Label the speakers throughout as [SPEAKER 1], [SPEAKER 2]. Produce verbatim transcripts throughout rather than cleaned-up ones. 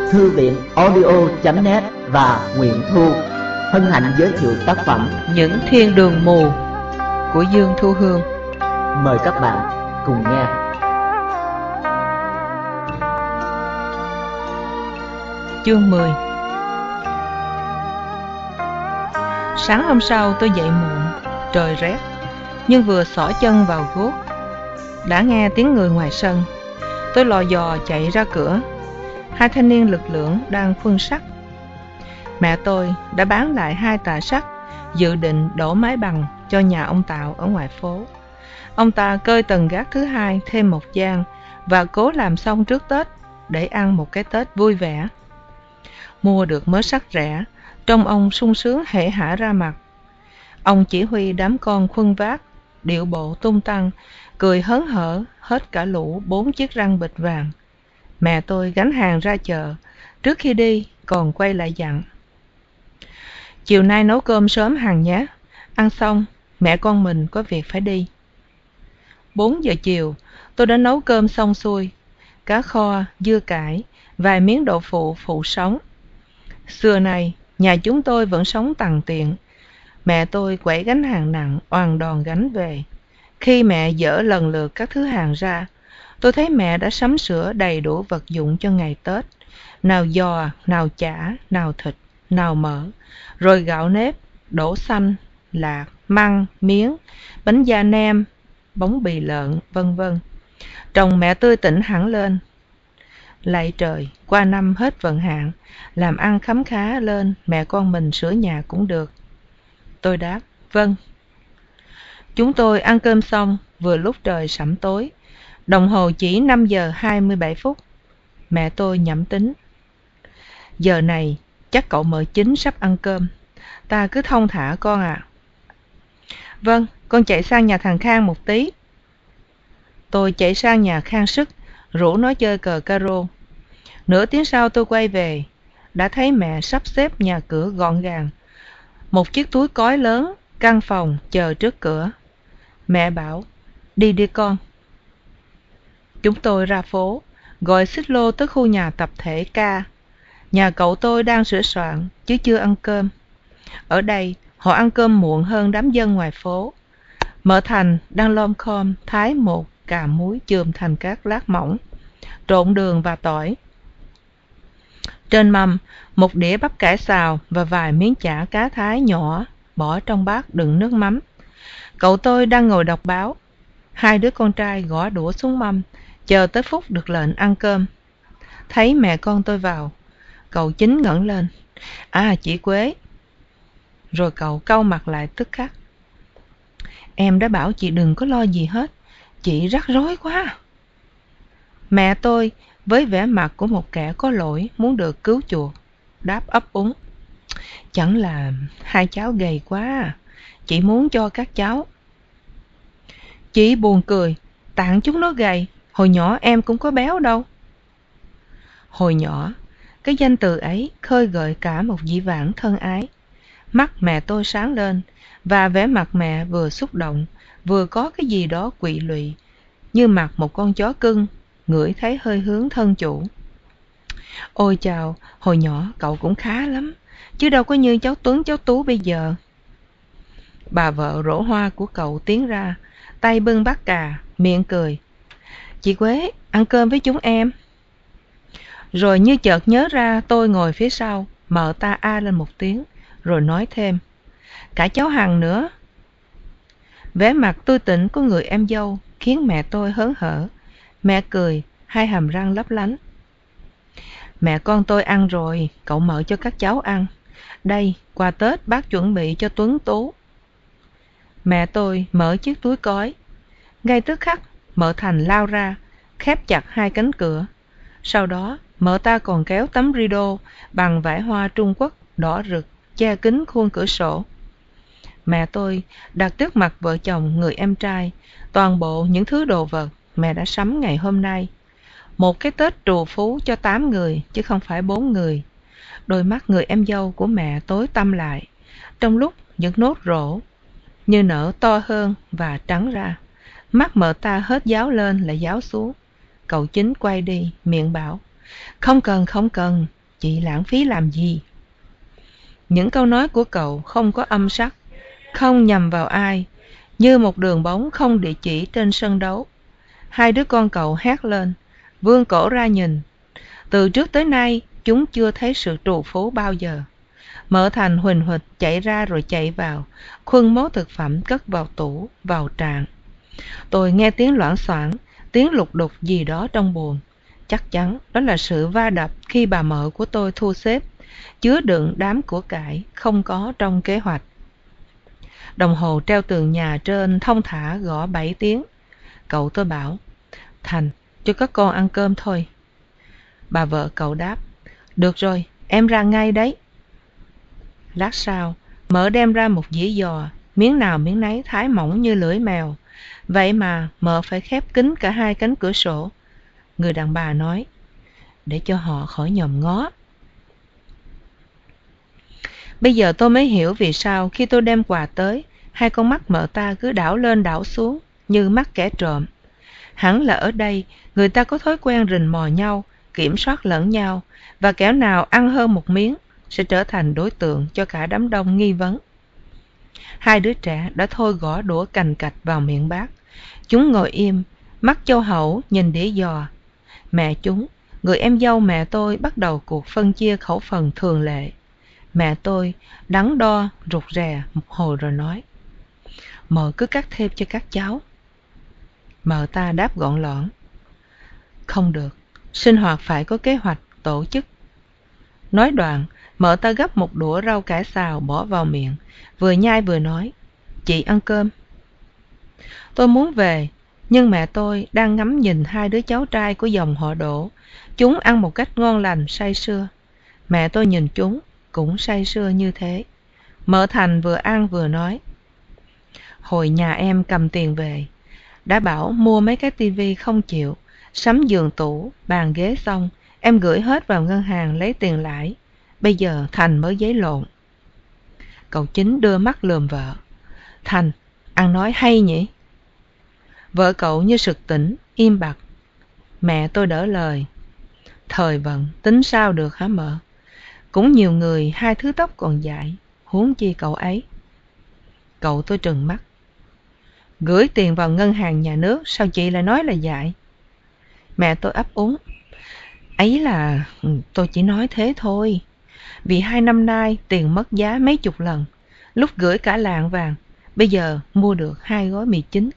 [SPEAKER 1] Thư viện audio chấm net và Nguyễn Thu hân hạnh giới thiệu tác phẩm
[SPEAKER 2] Những thiên đường mù của Dương Thu Hương.
[SPEAKER 1] Mời các bạn cùng nghe.
[SPEAKER 2] Chương mười. Sáng hôm sau tôi dậy muộn, trời rét, nhưng vừa xỏ chân vào guốc đã nghe tiếng người ngoài sân. Tôi lò dò chạy ra cửa. Hai thanh niên lực lưỡng đang phân sắt. Mẹ tôi đã bán lại hai tạ sắt, dự định đổ mái bằng cho nhà ông Tạo ở ngoài phố. Ông ta cơi tầng gác thứ hai thêm một gian và cố làm xong trước Tết để ăn một cái Tết vui vẻ. Mua được mớ sắt rẻ, trông ông sung sướng hễ hả ra mặt. Ông chỉ huy đám con khuân vác, điệu bộ tung tăng, cười hớn hở hết cả lũ bốn chiếc răng bịch vàng. Mẹ tôi gánh hàng ra chợ, trước khi đi còn quay lại dặn: chiều nay nấu cơm sớm hàng nhé, ăn xong mẹ con mình có việc phải đi. Bốn giờ chiều tôi đã nấu cơm xong xuôi, cá kho, dưa cải, vài miếng đậu phụ phụ sống. Xưa này nhà chúng tôi vẫn sống tằn tiện. Mẹ tôi quẩy gánh hàng nặng oằn đòn gánh về. Khi mẹ dỡ lần lượt các thứ hàng ra, tôi thấy mẹ đã sắm sửa đầy đủ vật dụng cho ngày Tết. Nào giò, nào chả, nào thịt, nào mỡ, rồi gạo nếp, đỗ xanh, lạc, măng, miếng, bánh da nem, bóng bì lợn, vân vân. Trông mẹ tươi tỉnh hẳn lên. Lạy trời, qua năm hết vận hạn, làm ăn khấm khá lên, mẹ con mình sửa nhà cũng được. Tôi đáp, vâng. Chúng tôi ăn cơm xong, vừa lúc trời sẩm tối. Đồng hồ chỉ năm giờ hai mươi bảy phút. Mẹ tôi nhẩm tính: giờ này chắc cậu mợ chính sắp ăn cơm. Ta cứ thong thả con à. Vâng, con chạy sang nhà thằng Khang một tí. Tôi chạy sang nhà Khang Sức, rủ nó chơi cờ caro. Nửa tiếng sau tôi quay về, đã thấy mẹ sắp xếp nhà cửa gọn gàng. Một chiếc túi cói lớn, căn phòng chờ trước cửa. Mẹ bảo, đi đi con. Chúng tôi ra phố, gọi xích lô tới khu nhà tập thể K. Nhà cậu tôi đang sửa soạn, chứ chưa ăn cơm. Ở đây, họ ăn cơm muộn hơn đám dân ngoài phố. Mợ Thành đang lom khom thái một cà muối chườm thành các lát mỏng, trộn đường và tỏi. Trên mâm, một đĩa bắp cải xào và vài miếng chả cá thái nhỏ bỏ trong bát đựng nước mắm. Cậu tôi đang ngồi đọc báo. Hai đứa con trai gõ đũa xuống mâm, chờ tới phút được lệnh ăn cơm. Thấy mẹ con tôi vào, cậu Chính ngẩng lên: À, chị Quế. Rồi cậu cau mặt lại tức khắc: Em đã bảo chị đừng có lo gì hết, chị rắc rối quá. Mẹ tôi với vẻ mặt của một kẻ có lỗi muốn được cứu chuộc, đáp ấp úng: Chẳng là hai cháu gầy quá, chị muốn cho các cháu. Chị buồn cười: Tặng chúng nó gầy, hồi nhỏ em cũng có béo đâu. Hồi nhỏ, cái danh từ ấy khơi gợi cả một dĩ vãng thân ái. Mắt mẹ tôi sáng lên, và vẻ mặt mẹ vừa xúc động, vừa có cái gì đó quỵ lụy, như mặt một con chó cưng ngửi thấy hơi hướng thân chủ. Ôi chào, hồi nhỏ cậu cũng khá lắm, chứ đâu có như cháu Tuấn cháu Tú bây giờ. Bà vợ rổ hoa của cậu tiến ra, tay bưng bát cà, miệng cười: Chị Quế, ăn cơm với chúng em. Rồi như chợt nhớ ra tôi ngồi phía sau, mợ ta a lên một tiếng, rồi nói thêm: Cả cháu Hằng nữa. Vẻ mặt tươi tỉnh của người em dâu khiến mẹ tôi hớn hở. Mẹ cười, hai hàm răng lấp lánh: Mẹ con tôi ăn rồi, cậu mợ cho các cháu ăn. Đây, quà Tết bác chuẩn bị cho Tuấn Tú. Mẹ tôi mở chiếc túi cói. Ngay tức khắc, mợ Thành lao ra, khép chặt hai cánh cửa. Sau đó, mợ ta còn kéo tấm rideau bằng vải hoa Trung Quốc đỏ rực che kín khuôn cửa sổ. Mẹ tôi đặt trước mặt vợ chồng người em trai toàn bộ những thứ đồ vật mẹ đã sắm ngày hôm nay. Một cái Tết trù phú cho tám người, chứ không phải bốn người. Đôi mắt người em dâu của mẹ tối tăm lại, trong lúc những nốt rỗ như nở to hơn và trắng ra. Mắt mợ ta hết giáo lên lại giáo xuống. Cậu Chính quay đi, miệng bảo: Không cần, không cần, chị lãng phí làm gì? Những câu nói của cậu không có âm sắc, không nhằm vào ai, như một đường bóng không địa chỉ trên sân đấu. Hai đứa con cậu hét lên, vươn cổ ra nhìn. Từ trước tới nay, chúng chưa thấy sự trù phú bao giờ. Mợ Thành huỳnh huỵch chạy ra rồi chạy vào, khuân mớ thực phẩm cất vào tủ, vào tràn. Tôi nghe tiếng loảng xoảng, tiếng lục đục gì đó trong buồng. Chắc chắn đó là sự va đập khi bà mợ của tôi thu xếp, chứa đựng đám của cải không có trong kế hoạch. Đồng hồ treo tường nhà trên thong thả gõ bảy tiếng. Cậu tôi bảo, Thành, cho các con ăn cơm thôi. Bà vợ cậu đáp, được rồi, em ra ngay đấy. Lát sau, mợ đem ra một dĩa giò, miếng nào miếng nấy thái mỏng như lưỡi mèo. Vậy mà mợ phải khép kín cả hai cánh cửa sổ. Người đàn bà nói, để cho họ khỏi nhòm ngó. Bây giờ tôi mới hiểu vì sao khi tôi đem quà tới, hai con mắt mợ ta cứ đảo lên đảo xuống như mắt kẻ trộm. Hẳn là ở đây người ta có thói quen rình mò nhau, kiểm soát lẫn nhau, và kẻo nào ăn hơn một miếng sẽ trở thành đối tượng cho cả đám đông nghi vấn. Hai đứa trẻ đã thôi gõ đũa cành cạch vào miệng bát. Chúng ngồi im, mắt châu hậu nhìn đĩa giò. Mẹ chúng, người em dâu mẹ tôi, bắt đầu cuộc phân chia khẩu phần thường lệ. Mẹ tôi đắn đo rụt rè một hồi rồi nói, mợ cứ cắt thêm cho các cháu. Mợ ta đáp gọn lõn, không được, sinh hoạt phải có kế hoạch, tổ chức. Nói đoạn, mợ ta gấp một đũa rau cải xào bỏ vào miệng, vừa nhai vừa nói, chị ăn cơm. Tôi muốn về, nhưng mẹ tôi đang ngắm nhìn hai đứa cháu trai của dòng họ Đỗ. Chúng ăn một cách ngon lành, say sưa. Mẹ tôi nhìn chúng, cũng say sưa như thế. Mợ Thành vừa ăn vừa nói, hồi nhà em cầm tiền về, đã bảo mua mấy cái tivi không chịu, sắm giường tủ, bàn ghế xong, em gửi hết vào ngân hàng lấy tiền lãi. Bây giờ Thành mới giấy lộn. Cậu Chính đưa mắt lườm vợ, Thành, ăn nói hay nhỉ? Vợ cậu như sực tỉnh, im bặt. Mẹ tôi đỡ lời, thời vận tính sao được hả mợ? Cũng nhiều người hai thứ tóc còn dại, huống chi cậu ấy. Cậu tôi trừng mắt, gửi tiền vào ngân hàng nhà nước sao chị lại nói là dại? Mẹ tôi ấp úng, ấy là tôi chỉ nói thế thôi, vì hai năm nay tiền mất giá mấy chục lần, lúc gửi cả lạng vàng, bây giờ mua được hai gói mì chính.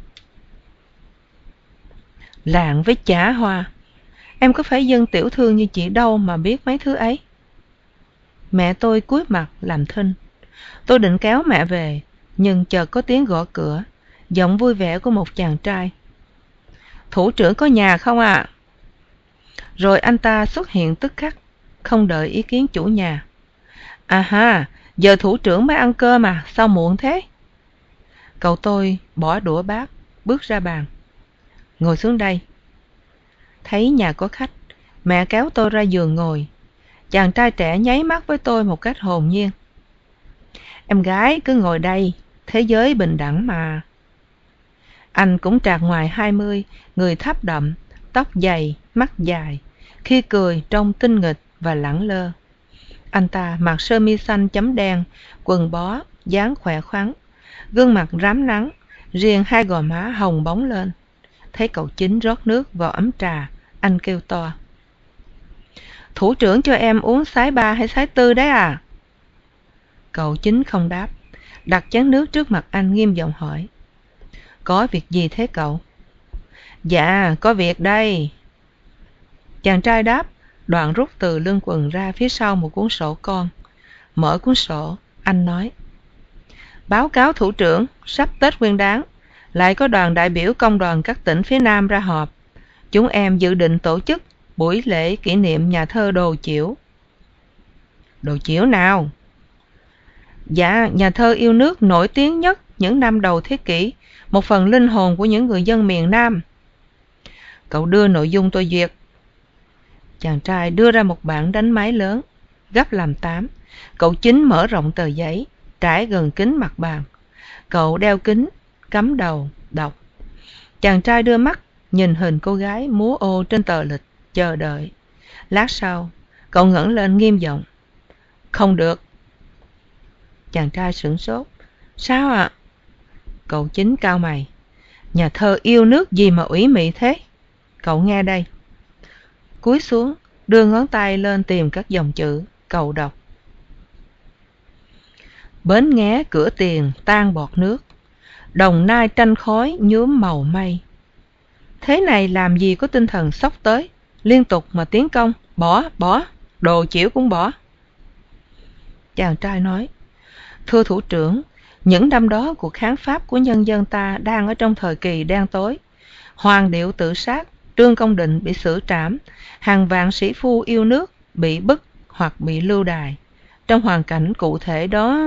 [SPEAKER 2] Lạng với chả hoa, em có phải dân tiểu thương như chị đâu mà biết mấy thứ ấy. Mẹ tôi cúi mặt làm thinh. Tôi định kéo mẹ về, nhưng chợt có tiếng gõ cửa, giọng vui vẻ của một chàng trai. Thủ trưởng có nhà không ạ? À? Rồi anh ta xuất hiện tức khắc, không đợi ý kiến chủ nhà. À ha, giờ thủ trưởng mới ăn cơm à, sao muộn thế? Cậu tôi bỏ đũa bát, bước ra bàn. Ngồi xuống đây. Thấy nhà có khách, mẹ kéo tôi ra giường ngồi. Chàng trai trẻ nháy mắt với tôi một cách hồn nhiên. Em gái cứ ngồi đây, thế giới bình đẳng mà. Anh cũng trạc ngoài hai mươi, người thấp đậm, tóc dày, mắt dài, khi cười trông tinh nghịch và lẳng lơ. Anh ta mặc sơ mi xanh chấm đen, quần bó, dáng khỏe khoắn, gương mặt rám nắng, riêng hai gò má hồng bóng lên. Thấy cậu Chính rót nước vào ấm trà, anh kêu to. Thủ trưởng cho em uống sái ba hay sái tư đấy à? Cậu Chính không đáp, đặt chén nước trước mặt anh nghiêm giọng hỏi. Có việc gì thế cậu? Dạ, có việc đây. Chàng trai đáp, đoạn rút từ lưng quần ra phía sau một cuốn sổ con. Mở cuốn sổ, anh nói. Báo cáo thủ trưởng, sắp Tết Nguyên Đán, lại có đoàn đại biểu công đoàn các tỉnh phía Nam ra họp. Chúng em dự định tổ chức buổi lễ kỷ niệm nhà thơ Đồ Chiểu. Đồ Chiểu nào? Dạ, nhà thơ yêu nước nổi tiếng nhất những năm đầu thế kỷ, một phần linh hồn của những người dân miền Nam. Cậu đưa nội dung tôi duyệt. Chàng trai đưa ra một bảng đánh máy lớn, gấp làm tám. Cậu Chính mở rộng tờ giấy, trải gần kính mặt bàn. Cậu đeo kính, cắm đầu, đọc. Chàng trai đưa mắt, nhìn hình cô gái múa ô trên tờ lịch, chờ đợi. Lát sau, Cậu ngẩng lên nghiêm giọng. Không được. Chàng trai sửng sốt. Sao ạ? À? Cậu Chính cau mày. Nhà thơ yêu nước gì mà ủy mị thế? Cậu nghe đây. Cúi xuống, đưa ngón tay lên tìm các dòng chữ. Cậu đọc. Bến Nghé cửa tiền tan bọt nước, Đồng Nai tranh khói nhuốm màu mây. Thế này làm gì có tinh thần xốc tới, liên tục mà tiến công. Bỏ, bỏ, đồ chĩu cũng bỏ. Chàng trai nói. Thưa thủ trưởng, những năm đó cuộc kháng Pháp của nhân dân ta đang ở trong thời kỳ đen tối. Hoàng điệu tự sát, Trương Công Định bị xử trảm, hàng vạn sĩ phu yêu nước bị bức hoặc bị lưu đày. Trong hoàn cảnh cụ thể đó...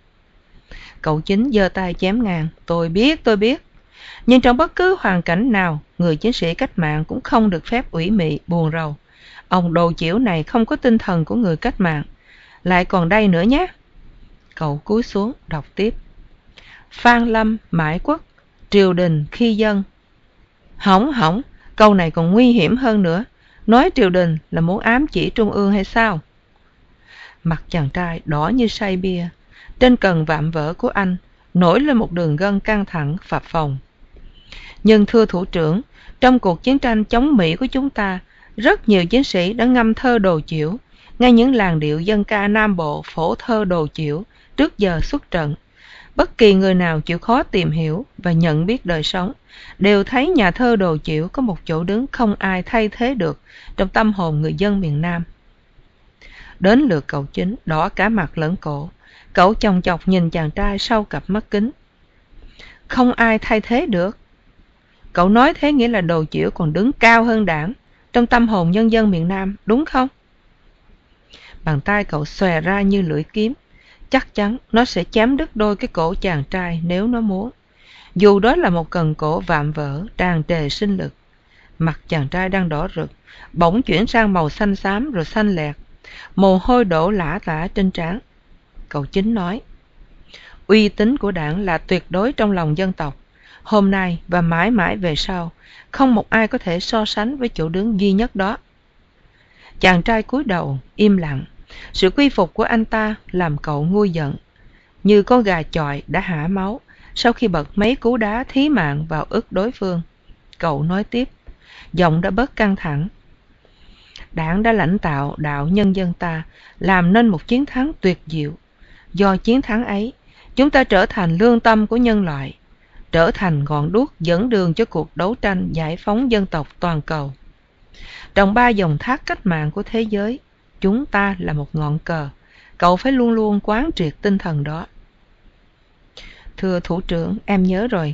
[SPEAKER 2] Cậu Chính giơ tay chém ngang. Tôi biết, tôi biết. Nhưng trong bất cứ hoàn cảnh nào, người chiến sĩ cách mạng cũng không được phép ủy mị, buồn rầu. Ông đồ chĩu này không có tinh thần của người cách mạng. Lại còn đây nữa nhé. Cậu cúi xuống, đọc tiếp. Phan Lâm, Mãi Quốc, triều đình khi dân. Hỏng, hỏng, câu này còn nguy hiểm hơn nữa. Nói triều đình là muốn ám chỉ trung ương hay sao? Mặt chàng trai đỏ như say bia. Trên cần vạm vỡ của anh nổi lên một đường gân căng thẳng phập phồng. Nhưng thưa thủ trưởng, trong cuộc chiến tranh chống Mỹ của chúng ta, rất nhiều chiến sĩ đã ngâm thơ đồ chĩu, ngay những làn điệu dân ca Nam Bộ phổ thơ đồ chĩu trước giờ xuất trận. Bất kỳ người nào chịu khó tìm hiểu và nhận biết đời sống đều thấy nhà thơ đồ chĩu có một chỗ đứng không ai thay thế được trong tâm hồn người dân miền Nam. Đến lượt cậu Chính đỏ cả mặt lẫn cổ. Cậu chòng chọc nhìn chàng trai sau cặp mắt kính. Không ai thay thế được. Cậu nói thế nghĩa là đồ chĩu còn đứng cao hơn Đảng trong tâm hồn nhân dân miền Nam, đúng không? Bàn tay cậu xòe ra như lưỡi kiếm. Chắc chắn nó sẽ chém đứt đôi cái cổ chàng trai nếu nó muốn. Dù đó là một cần cổ vạm vỡ, tràn trề sinh lực. Mặt chàng trai đang đỏ rực, bỗng chuyển sang màu xanh xám rồi xanh lẹt. Mồ hôi đổ lả tả trên trán. Cậu Chính nói. Uy tín của Đảng là tuyệt đối trong lòng dân tộc. Hôm nay và mãi mãi về sau, không một ai có thể so sánh với chỗ đứng duy nhất đó. Chàng trai cúi đầu, im lặng. Sự quy phục của anh ta làm cậu nguôi giận. Như con gà chọi đã hả máu sau khi bật mấy cú đá thí mạng vào ức đối phương. Cậu nói tiếp, giọng đã bớt căng thẳng. Đảng đã lãnh đạo đạo nhân dân ta làm nên một chiến thắng tuyệt diệu. Do chiến thắng ấy, chúng ta trở thành lương tâm của nhân loại, trở thành ngọn đuốc dẫn đường cho cuộc đấu tranh giải phóng dân tộc toàn cầu. Trong ba dòng thác cách mạng của thế giới, chúng ta là một ngọn cờ. Cậu phải luôn luôn quán triệt tinh thần đó. Thưa thủ trưởng, em nhớ rồi.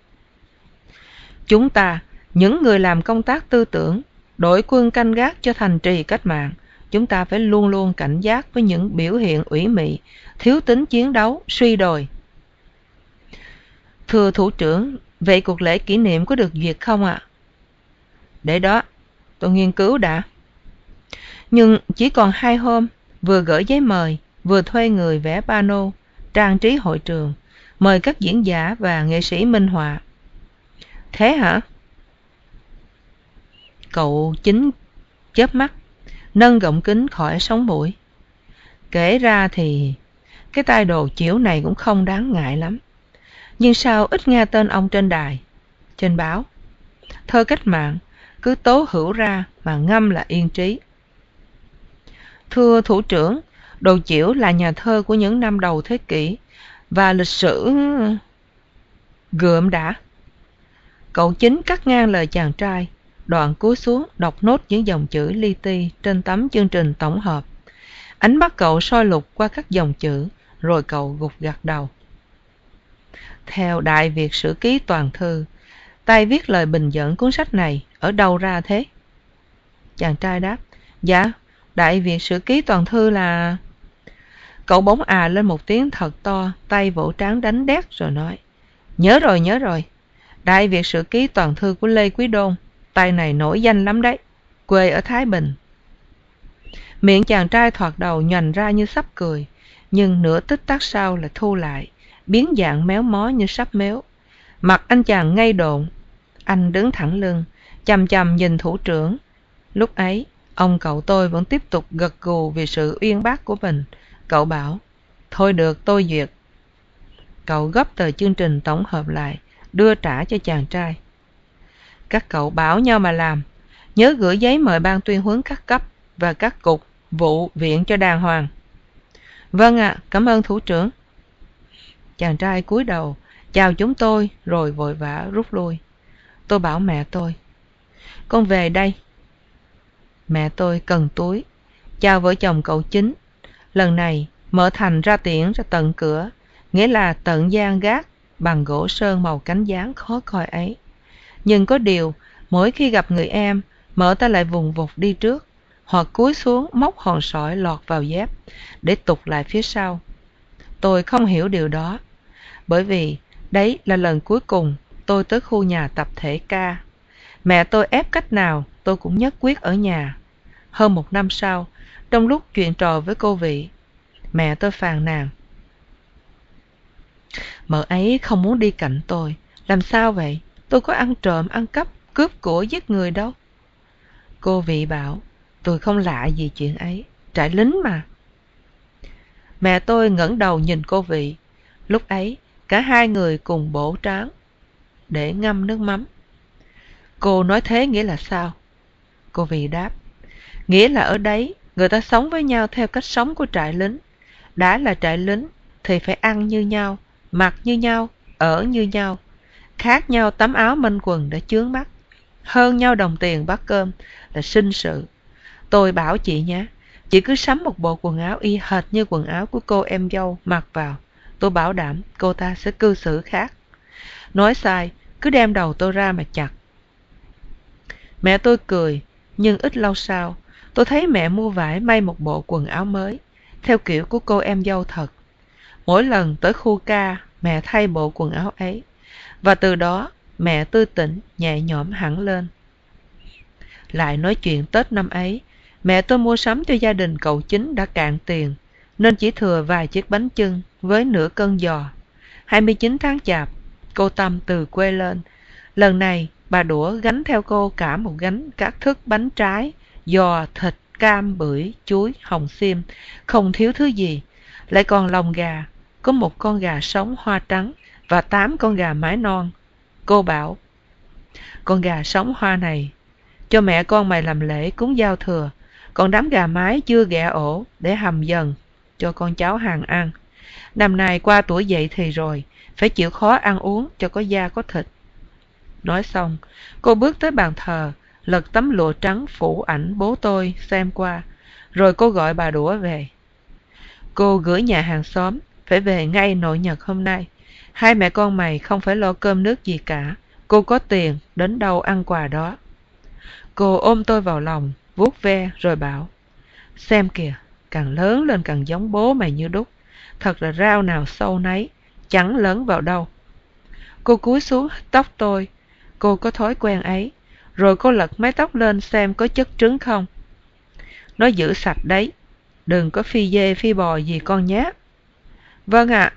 [SPEAKER 2] Chúng ta, những người làm công tác tư tưởng, đội quân canh gác cho thành trì cách mạng, chúng ta phải luôn luôn cảnh giác với những biểu hiện ủy mị, thiếu tính chiến đấu, suy đồi. Thưa thủ trưởng, vậy cuộc lễ kỷ niệm có được duyệt không ạ? À? Để đó, tôi nghiên cứu đã. Nhưng chỉ còn hai hôm, vừa gửi giấy mời, vừa thuê người vẽ pano, trang trí hội trường, mời các diễn giả và nghệ sĩ minh họa. Thế hả? Cậu Chính chớp mắt, nâng gọng kính khỏi sống mũi. Kể ra thì cái tai đồ chĩu này cũng không đáng ngại lắm. Nhưng sao ít nghe tên ông trên đài, trên báo. Thơ cách mạng cứ tố hữu ra mà ngâm là yên trí. Thưa thủ trưởng, đồ chĩu là nhà thơ của những năm đầu thế kỷ và lịch sử... Gượm đã. Cậu Chính cắt ngang lời chàng trai, đoạn cúi xuống đọc nốt những dòng chữ li ti trên tấm chương trình tổng hợp. Ánh mắt cậu soi lục qua các dòng chữ, rồi cậu gục gặt đầu. Theo Đại Việt Sử Ký Toàn Thư, tay viết lời bình dẫn cuốn sách này ở đâu ra thế? Chàng trai đáp, dạ, Đại Việt Sử Ký Toàn Thư là... Cậu bỗng à lên một tiếng thật to, tay vỗ trán đánh đét rồi nói, nhớ rồi, nhớ rồi, Đại Việt Sử Ký Toàn Thư của Lê Quý Đôn, tay này nổi danh lắm đấy, quê ở Thái Bình. Miệng chàng trai thoạt đầu nhoành ra như sắp cười, nhưng nửa tích tắc sau là thu lại, biến dạng méo mó như sắp méo. Mặt anh chàng ngây độn, anh đứng thẳng lưng, chằm chằm nhìn thủ trưởng. Lúc ấy, Ông cậu tôi vẫn tiếp tục gật gù vì sự uyên bác của mình. Cậu bảo, thôi được, tôi duyệt. Cậu gấp tờ chương trình tổng hợp lại, đưa trả cho chàng trai. Các cậu bảo nhau mà làm, nhớ gửi giấy mời ban tuyên huấn các cấp và các cục, vụ, viện cho đàng hoàng. Vâng ạ, à, cảm ơn thủ trưởng. Chàng trai cúi đầu, chào chúng tôi rồi vội vã rút lui. Tôi bảo mẹ tôi, con về đây. Mẹ tôi cần túi, chào vợ chồng cậu Chính. Lần này mở thành ra tiễn ra tận cửa, nghĩa là tận gian gác bằng gỗ sơn màu cánh gián khó coi ấy. Nhưng có điều, mỗi khi gặp người em, mở ta lại vùng vụt đi trước, hoặc cúi xuống móc hòn sỏi lọt vào dép, để tụt lại phía sau. Tôi không hiểu điều đó, bởi vì đấy là lần cuối cùng tôi tới khu nhà tập thể K. Mẹ tôi ép cách nào tôi cũng nhất quyết ở nhà. Hơn một năm sau, trong lúc chuyện trò với cô Vị, mẹ tôi phàn nàn. Mợ ấy không muốn đi cạnh tôi. Làm sao vậy? Tôi có ăn trộm, ăn cắp, cướp của giết người đâu. Cô Vị bảo, tôi không lạ gì chuyện ấy, trại lính mà. Mẹ tôi ngẩng đầu nhìn cô Vị. Lúc ấy, cả hai người cùng bổ trán để ngâm nước mắm. Cô nói thế nghĩa là sao? Cô Vị đáp, nghĩa là ở đấy người ta sống với nhau theo cách sống của trại lính. Đã là trại lính thì phải ăn như nhau, mặc như nhau, ở như nhau. Khác nhau tấm áo manh quần đã chướng mắt, hơn nhau đồng tiền bát cơm là sinh sự. Tôi bảo chị nhé, chị cứ sắm một bộ quần áo y hệt như quần áo của cô em dâu mặc vào, tôi bảo đảm cô ta sẽ cư xử khác. Nói sai, cứ đem đầu tôi ra mà chặt. Mẹ tôi cười, nhưng ít lâu sau, tôi thấy mẹ mua vải may một bộ quần áo mới, theo kiểu của cô em dâu thật. Mỗi lần tới khu ca, mẹ thay bộ quần áo ấy, và từ đó mẹ tươi tỉnh, nhẹ nhõm hẳn lên. Lại nói chuyện Tết năm ấy, mẹ tôi mua sắm cho gia đình cậu Chính đã cạn tiền, nên chỉ thừa vài chiếc bánh chưng với nửa cân giò. hai mươi chín tháng Chạp, cô Tâm từ quê lên. Lần này, bà Đũa gánh theo cô cả một gánh các thức bánh trái, giò, thịt, cam, bưởi, chuối, hồng xiêm, không thiếu thứ gì. Lại còn lòng gà, có một con gà sống hoa trắng và tám con gà mái non. Cô bảo, con gà sống hoa này cho mẹ con mày làm lễ cúng giao thừa, còn đám gà mái chưa ghẹ ổ để hầm dần cho con cháu hàng ăn. Năm nay qua tuổi dậy thì rồi, phải chịu khó ăn uống cho có da có thịt. Nói xong, cô bước tới bàn thờ, lật tấm lụa trắng phủ ảnh bố tôi xem qua, rồi cô gọi bà Đũa về. Cô gửi nhà hàng xóm, phải về ngay nội nhật hôm nay. Hai mẹ con mày không phải lo cơm nước gì cả, cô có tiền, đến đâu ăn quà đó. Cô ôm tôi vào lòng, vuốt ve rồi bảo, xem kìa, càng lớn lên càng giống bố mày như đúc, thật là rau nào sâu nấy, chẳng lớn vào đâu. Cô cúi xuống tóc tôi, cô có thói quen ấy, rồi cô lật mái tóc lên xem có chất trứng không. Nó giữ sạch đấy, đừng có phi dê phi bò gì con nhé. Vâng ạ.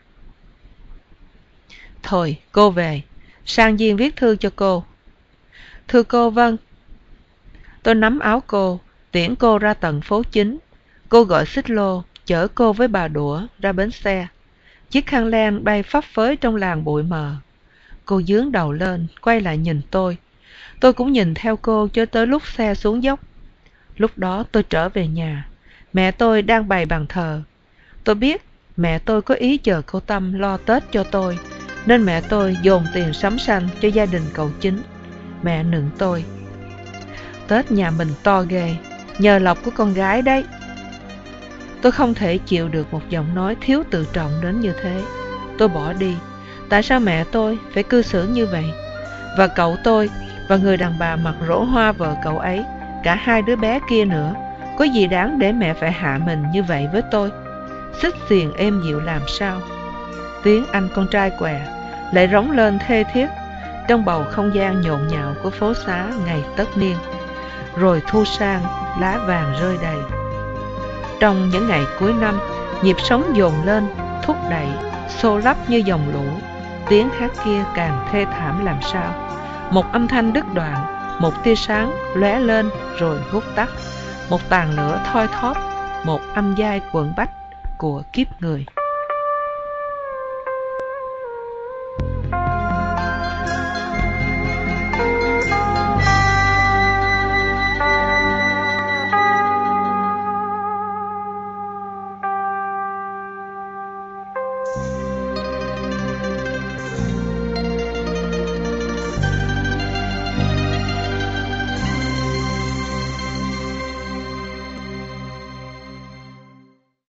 [SPEAKER 2] Thôi, cô về, sang Diên viết thư cho cô. Thưa cô, vâng. Tôi nắm áo cô, tiễn cô ra tận phố chính. Cô gọi xích lô, chở cô với bà Đũa ra bến xe. Chiếc khăn len bay phấp phới trong làn bụi mờ. Cô dướng đầu lên, quay lại nhìn tôi. Tôi cũng nhìn theo cô cho tới lúc xe xuống dốc. Lúc đó tôi trở về nhà. Mẹ tôi đang bày bàn thờ. Tôi biết mẹ tôi có ý chờ cô Tâm lo Tết cho tôi, nên mẹ tôi dồn tiền sắm sanh cho gia đình cậu Chính. Mẹ nựng tôi, Tết nhà mình to ghê, nhờ lộc của con gái đấy. Tôi không thể chịu được một giọng nói thiếu tự trọng đến như thế. Tôi bỏ đi. Tại sao mẹ tôi phải cư xử như vậy? Và cậu tôi và người đàn bà mặc rỗ hoa vợ cậu ấy, cả hai đứa bé kia nữa, có gì đáng để mẹ phải hạ mình như vậy với tôi? Xích xiềng êm dịu làm sao? Tiếng anh con trai què lại rống lên thê thiết trong bầu không gian nhộn nhạo của phố xá ngày tất niên. Rồi thu sang, lá vàng rơi đầy. Trong những ngày cuối năm, nhịp sống dồn lên, thúc đẩy, xô lấp như dòng lũ. Tiếng hát kia càng thê thảm làm sao. Một âm thanh đứt đoạn, một tia sáng lóe lên rồi vút tắt. một tàn lửa thoi thóp, một âm giai quận bách của kiếp người.